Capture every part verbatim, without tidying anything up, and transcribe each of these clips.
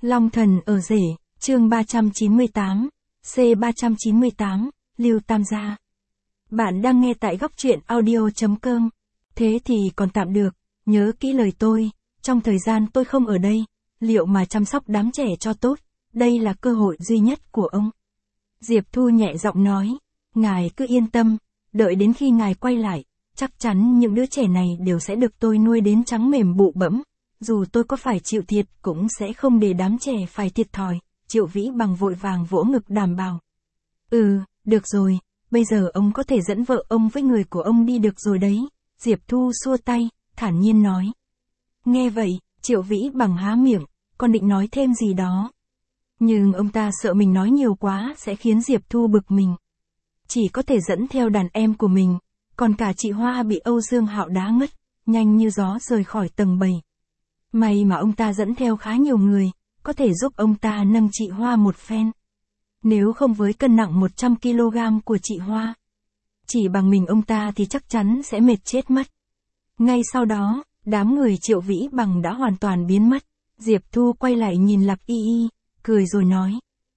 Long thần ở rể, chương ba trăm chín mươi tám, C ba trăm chín mươi tám, Lưu Tam Gia. Bạn đang nghe tại góc truyện audio chấm com. Thế thì còn tạm được, nhớ kỹ lời tôi, trong thời gian tôi không ở đây, liệu mà chăm sóc đám trẻ cho tốt, đây là cơ hội duy nhất của ông. Diệp Thu nhẹ giọng nói, ngài cứ yên tâm, đợi đến khi ngài quay lại, chắc chắn những đứa trẻ này đều sẽ được tôi nuôi đến trắng mềm bụ bẫm. Dù tôi có phải chịu thiệt cũng sẽ không để đám trẻ phải thiệt thòi, Triệu Vĩ Bằng vội vàng vỗ ngực đảm bảo. Ừ, được rồi, bây giờ ông có thể dẫn vợ ông với người của ông đi được rồi đấy, Diệp Thu xua tay, thản nhiên nói. Nghe vậy, Triệu Vĩ Bằng há miệng, còn định nói thêm gì đó. Nhưng ông ta sợ mình nói nhiều quá sẽ khiến Diệp Thu bực mình. Chỉ có thể dẫn theo đàn em của mình, còn cả chị Hoa bị Âu Dương Hạo đá ngất, nhanh như gió rời khỏi tầng bảy. May mà ông ta dẫn theo khá nhiều người, có thể giúp ông ta nâng chị Hoa một phen. Nếu không với cân nặng một trăm ki lô gam của chị Hoa, chỉ bằng mình ông ta thì chắc chắn sẽ mệt chết mất. Ngay sau đó, đám người Triệu Vĩ Bằng đã hoàn toàn biến mất. Diệp Thu quay lại nhìn Lạc Y Y, cười rồi nói.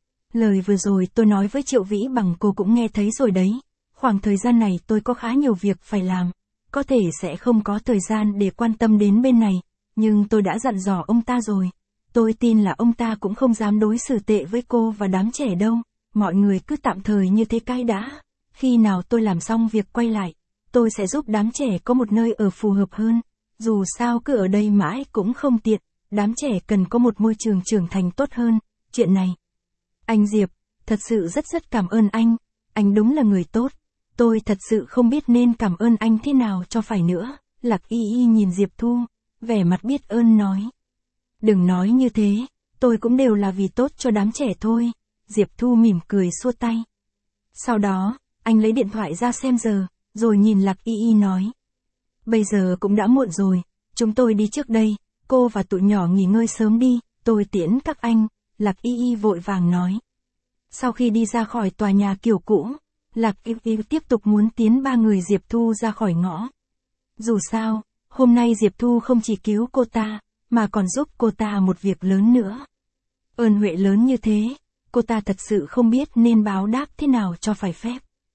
Lời vừa rồi tôi nói với Triệu Vĩ Bằng cô cũng nghe thấy rồi đấy. Khoảng thời gian này tôi có khá nhiều việc phải làm, có thể sẽ không có thời gian để quan tâm đến bên này. Nhưng tôi đã dặn dò ông ta rồi, tôi tin là ông ta cũng không dám đối xử tệ với cô và đám trẻ đâu, mọi người cứ tạm thời như thế cái đã, khi nào tôi làm xong việc quay lại, tôi sẽ giúp đám trẻ có một nơi ở phù hợp hơn, dù sao cứ ở đây mãi cũng không tiện, đám trẻ cần có một môi trường trưởng thành tốt hơn, chuyện này. Anh Diệp, thật sự rất rất cảm ơn anh, anh đúng là người tốt, tôi thật sự không biết nên cảm ơn anh thế nào cho phải nữa, Lạc Y Y nhìn Diệp Thu. Vẻ mặt biết ơn nói. Đừng nói như thế, tôi cũng đều là vì tốt cho đám trẻ thôi, Diệp Thu mỉm cười xua tay. Sau đó, anh lấy điện thoại ra xem giờ, rồi nhìn Lạc Y Y nói. Bây giờ cũng đã muộn rồi, chúng tôi đi trước đây, cô và tụi nhỏ nghỉ ngơi sớm đi, tôi tiễn các anh, Lạc Y Y vội vàng nói. Sau khi đi ra khỏi tòa nhà kiểu cũ, Lạc Y Y tiếp tục muốn tiến ba người Diệp Thu ra khỏi ngõ. Dù sao, hôm nay Diệp Thu không chỉ cứu cô ta, mà còn giúp cô ta một việc lớn nữa. Ơn huệ lớn như thế, cô ta thật sự không biết nên báo đáp thế nào cho phải phép.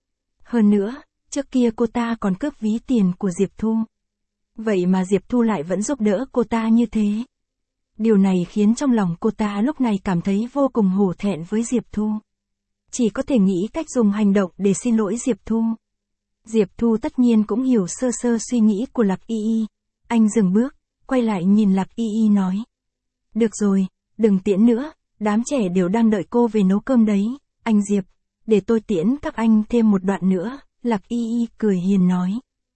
Hơn nữa, trước kia cô ta còn cướp ví tiền của Diệp Thu. Vậy mà Diệp Thu lại vẫn giúp đỡ cô ta như thế. Điều này khiến trong lòng cô ta lúc này cảm thấy vô cùng hổ thẹn với Diệp Thu. Chỉ có thể nghĩ cách dùng hành động để xin lỗi Diệp Thu. Diệp Thu tất nhiên cũng hiểu sơ sơ suy nghĩ của Lạc Y Y. Anh dừng bước, quay lại nhìn Lạc Y Y nói. Được rồi, đừng tiễn nữa, đám trẻ đều đang đợi cô về nấu cơm đấy, anh Diệp, để tôi tiễn các anh thêm một đoạn nữa, Lạc Y Y cười hiền nói.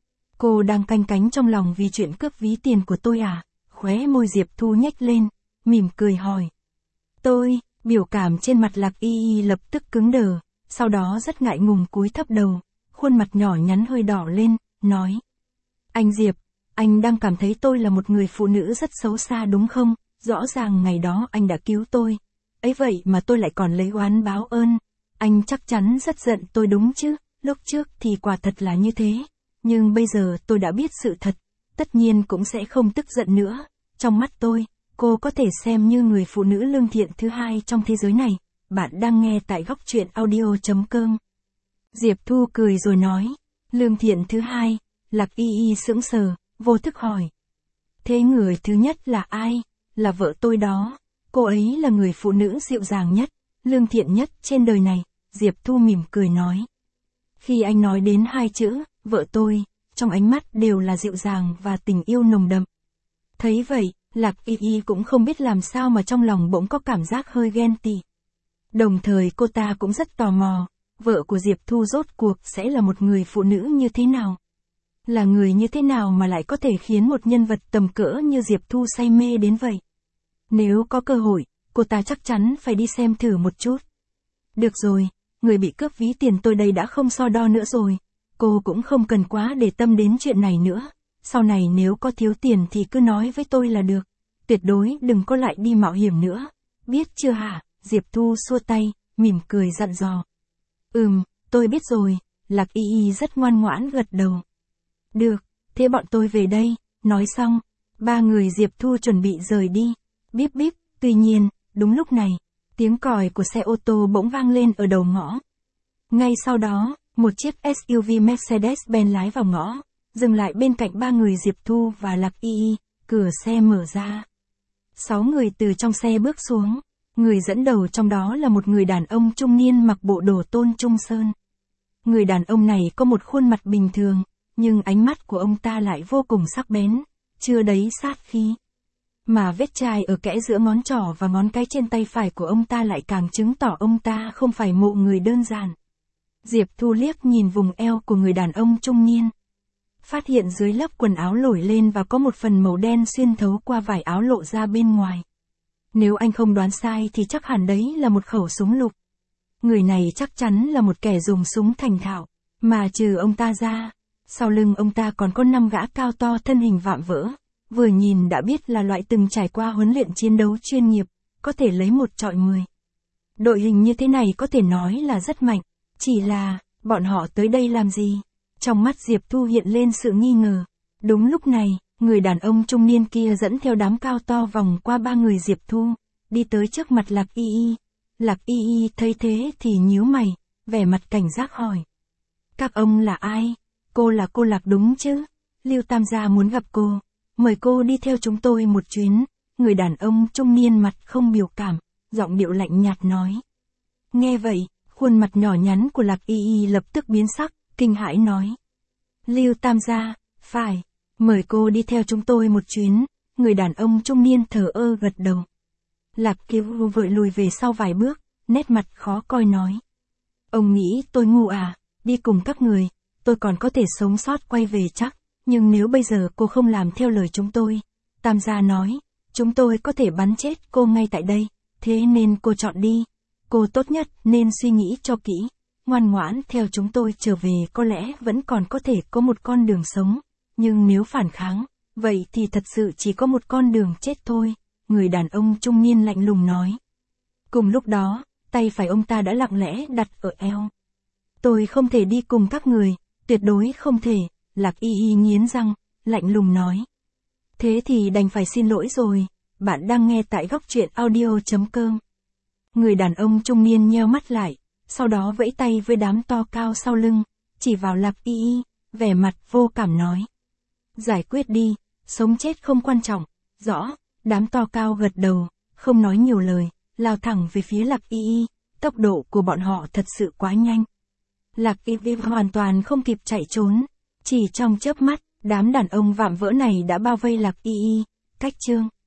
Cô đang canh cánh trong lòng vì chuyện cướp ví tiền của tôi à? Khóe môi Diệp Thu nhếch lên, mỉm cười hỏi. Tôi, biểu cảm trên mặt Lạc Y Y lập tức cứng đờ, sau đó rất ngại ngùng cúi thấp đầu. Khuôn mặt nhỏ nhắn hơi đỏ lên, nói. Anh Diệp, anh đang cảm thấy tôi là một người phụ nữ rất xấu xa đúng không? Rõ ràng ngày đó anh đã cứu tôi. Ấy vậy mà tôi lại còn lấy oán báo ơn. Anh chắc chắn rất giận tôi đúng chứ? Lúc trước thì quả thật là như thế. Nhưng bây giờ tôi đã biết sự thật. Tất nhiên cũng sẽ không tức giận nữa. Trong mắt tôi, cô có thể xem như người phụ nữ lương thiện thứ hai trong thế giới này. Bạn đang nghe tại góc truyện audio chấm com. Diệp Thu cười rồi nói, lương thiện thứ hai, Lạc Y Y sững sờ, vô thức hỏi. Thế người thứ nhất là ai? Là vợ tôi đó, cô ấy là người phụ nữ dịu dàng nhất, lương thiện nhất trên đời này, Diệp Thu mỉm cười nói. Khi anh nói đến hai chữ, vợ tôi, trong ánh mắt đều là dịu dàng và tình yêu nồng đậm. Thấy vậy, Lạc Y Y cũng không biết làm sao mà trong lòng bỗng có cảm giác hơi ghen tị. Đồng thời cô ta cũng rất tò mò. Vợ của Diệp Thu rốt cuộc sẽ là một người phụ nữ như thế nào? Là người như thế nào mà lại có thể khiến một nhân vật tầm cỡ như Diệp Thu say mê đến vậy? Nếu có cơ hội, cô ta chắc chắn phải đi xem thử một chút. Được rồi, người bị cướp ví tiền tôi đây đã không so đo nữa rồi. Cô cũng không cần quá để tâm đến chuyện này nữa. Sau này nếu có thiếu tiền thì cứ nói với tôi là được. Tuyệt đối đừng có lại đi mạo hiểm nữa. Biết chưa hả? Diệp Thu xua tay, mỉm cười dặn dò. Ừm, tôi biết rồi, Lạc Y Y rất ngoan ngoãn gật đầu. Được, thế bọn tôi về đây, nói xong, ba người Diệp Thu chuẩn bị rời đi. Bíp bíp, tuy nhiên, Đúng lúc này, tiếng còi của xe ô tô bỗng vang lên ở đầu ngõ. Ngay sau đó, một chiếc ét u vê Mercedes-Benz lái vào ngõ, dừng lại bên cạnh ba người Diệp Thu và Lạc Y Y, cửa xe mở ra. Sáu người từ trong xe bước xuống, người dẫn đầu trong đó là một người đàn ông trung niên mặc bộ đồ Tôn Trung Sơn. Người đàn ông này có một khuôn mặt bình thường, nhưng ánh mắt của ông ta lại vô cùng sắc bén, chưa đấy sát khí. Mà vết chai ở kẽ giữa ngón trỏ và ngón cái trên tay phải của ông ta lại càng chứng tỏ ông ta không phải mộ người đơn giản. Diệp Thu liếc nhìn vùng eo của người đàn ông trung niên. Phát hiện dưới lớp quần áo nổi lên và có một phần màu đen xuyên thấu qua vải áo lộ ra bên ngoài. Nếu anh không đoán sai thì chắc hẳn đấy là một khẩu súng lục. Người này chắc chắn là một kẻ dùng súng thành thạo, mà trừ ông ta ra, sau lưng ông ta còn có năm gã cao to thân hình vạm vỡ, vừa nhìn đã biết là loại từng trải qua huấn luyện chiến đấu chuyên nghiệp, có thể lấy một trọi mười. Đội hình như thế này có thể nói là rất mạnh, chỉ là, bọn họ tới đây làm gì? Trong mắt Diệp Thu hiện lên sự nghi ngờ. Đúng lúc này, người đàn ông trung niên kia dẫn theo đám cao to vòng qua ba người Diệp Thu, đi tới trước mặt Lạc Y Y. Lạc Y Y thấy thế thì nhíu mày, vẻ mặt cảnh giác hỏi. Các ông là ai? Cô là cô Lạc đúng chứ? Lưu Tam gia muốn gặp cô. Mời cô đi theo chúng tôi một chuyến. Người đàn ông trung niên mặt không biểu cảm, giọng điệu lạnh nhạt nói. Nghe vậy, khuôn mặt nhỏ nhắn của Lạc Y Y lập tức biến sắc, kinh hãi nói. Lưu Tam gia, phải, mời cô đi theo chúng tôi một chuyến. Người đàn ông trung niên thờ ơ gật đầu. Lạc Cứu vội lùi về sau vài bước, nét mặt khó coi nói. Ông nghĩ tôi ngu à, đi cùng các người, tôi còn có thể sống sót quay về chắc, nhưng nếu bây giờ cô không làm theo lời chúng tôi, Tam gia nói, chúng tôi có thể bắn chết cô ngay tại đây, thế nên cô chọn đi. Cô tốt nhất nên suy nghĩ cho kỹ, ngoan ngoãn theo chúng tôi trở về có lẽ vẫn còn có thể có một con đường sống, nhưng nếu phản kháng, vậy thì thật sự chỉ có một con đường chết thôi. Người đàn ông trung niên lạnh lùng nói. Cùng lúc đó, tay phải ông ta đã lặng lẽ đặt ở eo. Tôi không thể đi cùng các người, tuyệt đối không thể, Lạc Y Y nghiến răng, lạnh lùng nói. Thế thì đành phải xin lỗi rồi, bạn đang nghe tại góc truyện audio chấm com. Người đàn ông trung niên nheo mắt lại, sau đó vẫy tay với đám to cao sau lưng, chỉ vào Lạc Y Y, vẻ mặt vô cảm nói. Giải quyết đi, sống chết không quan trọng, rõ. Đám to cao gật đầu, không nói nhiều lời, lao thẳng về phía Lạc Y Y, tốc độ của bọn họ thật sự quá nhanh. Lạc Y Y hoàn toàn không kịp chạy trốn, chỉ trong chớp mắt, đám đàn ông vạm vỡ này đã bao vây Lạc Y Y, cách chương.